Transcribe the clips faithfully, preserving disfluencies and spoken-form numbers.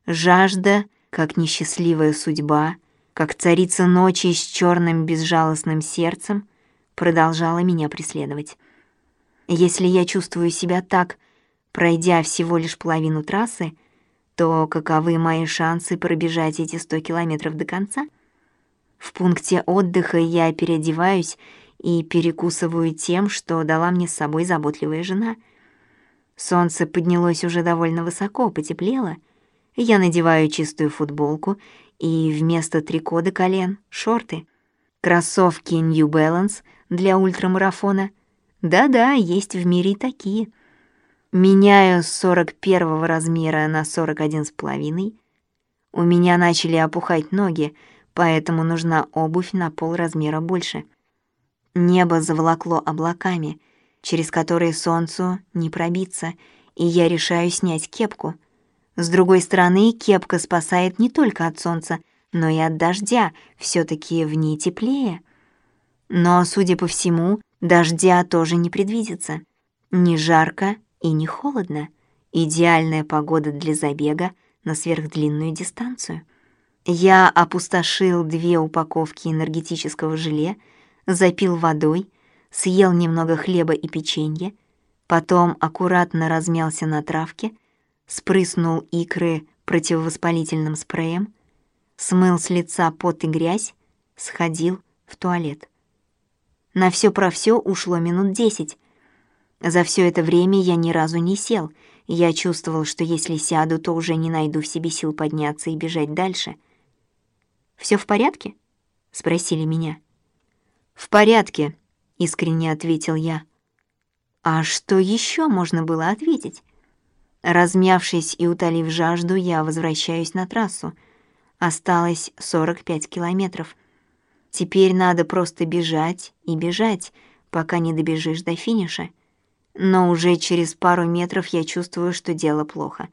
Жажда, как несчастливая судьба, как царица ночи с черным безжалостным сердцем, продолжала меня преследовать. Если я чувствую себя так, пройдя всего лишь половину трассы, то каковы мои шансы пробежать эти сто километров до конца? В пункте отдыха я переодеваюсь и перекусываю тем, что дала мне с собой заботливая жена. Солнце поднялось уже довольно высоко, потеплело. Я надеваю чистую футболку и вместо трико до колен — шорты. Кроссовки New Balance для ультрамарафона. Да-да, есть в мире и такие. Меняю с сорок первого размера на сорок один с половиной. У меня начали опухать ноги, поэтому нужна обувь на полразмера больше. Небо заволокло облаками, через которые солнцу не пробиться, и я решаю снять кепку. С другой стороны, кепка спасает не только от солнца, но и от дождя, всё-таки в ней теплее. Но, судя по всему, дождя тоже не предвидится. Не жарко и не холодно. Идеальная погода для забега на сверхдлинную дистанцию. Я опустошил две упаковки энергетического желе, запил водой, съел немного хлеба и печенья, потом аккуратно размялся на травке, спрыснул икры противовоспалительным спреем, смыл с лица пот и грязь, сходил в туалет. На всё про всё ушло минут десять. За всё это время я ни разу не сел. Я чувствовал, что если сяду, то уже не найду в себе сил подняться и бежать дальше. «Всё в порядке?» — спросили меня. «В порядке», — искренне ответил я. А что ещё можно было ответить? Размявшись и утолив жажду, я возвращаюсь на трассу. Осталось сорок пять километров. Теперь надо просто бежать и бежать, пока не добежишь до финиша. Но уже через пару метров я чувствую, что дело плохо.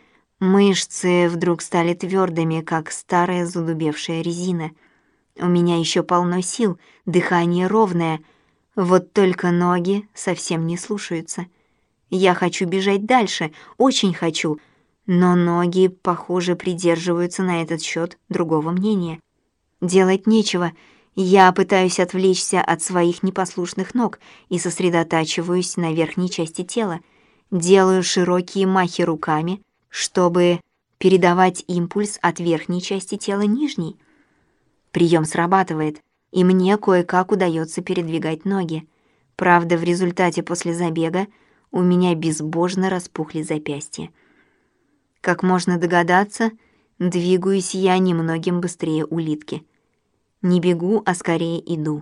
Мышцы вдруг стали твёрдыми, как старая задубевшая резина. У меня ещё полно сил, дыхание ровное, вот только ноги совсем не слушаются. Я хочу бежать дальше, очень хочу, но ноги, похоже, придерживаются на этот счёт другого мнения. Делать нечего. Я пытаюсь отвлечься от своих непослушных ног и сосредотачиваюсь на верхней части тела. Делаю широкие махи руками, чтобы передавать импульс от верхней части тела нижней. Прием срабатывает, и мне кое-как удаётся передвигать ноги. Правда, в результате после забега у меня безбожно распухли запястья. Как можно догадаться, двигаюсь я немногим быстрее улитки. Не бегу, а скорее иду.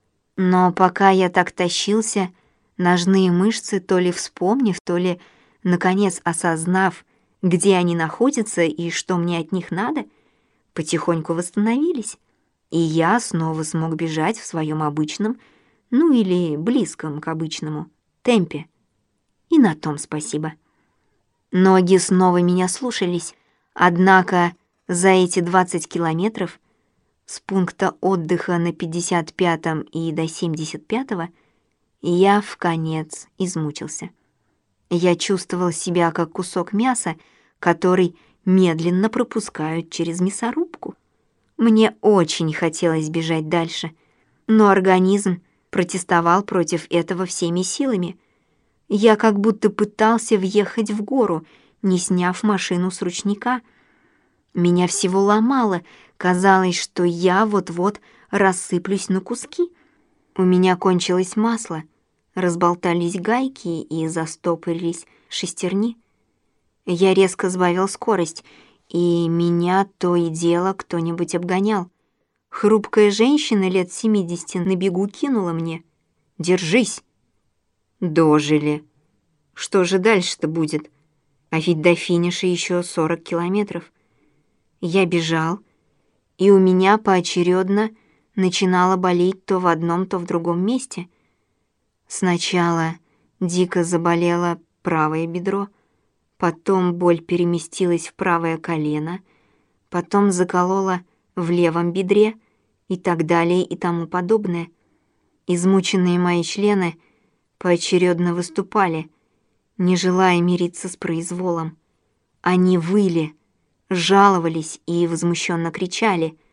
Но пока я так тащился, ножные мышцы, то ли вспомнив, то ли, наконец, осознав, где они находятся и что мне от них надо, потихоньку восстановились, и я снова смог бежать в своем обычном, ну или близком к обычному, темпе. И на том спасибо. Ноги снова меня слушались, однако за эти двадцать километров с пункта отдыха на пятьдесят пятом и до семьдесят пятого я вконец измучился. Я чувствовал себя как кусок мяса, который медленно пропускают через мясорубку. Мне очень хотелось бежать дальше, но организм протестовал против этого всеми силами. Я как будто пытался въехать в гору, не сняв машину с ручника. Меня всего ломало, казалось, что я вот-вот рассыплюсь на куски. У меня кончилось масло, разболтались гайки и застопорились шестерни. Я резко сбавил скорость, и меня то и дело кто-нибудь обгонял. Хрупкая женщина лет семидесяти на бегу кинула мне: «Держись!» Дожили. Что же дальше-то будет? А ведь до финиша еще сорок километров. Я бежал, и у меня поочередно начинало болеть то в одном, то в другом месте. Сначала дико заболело правое бедро, потом боль переместилась в правое колено, потом заколола в левом бедре и так далее и тому подобное. Измученные мои члены поочередно выступали, не желая мириться с произволом. Они выли, жаловались и возмущенно кричали.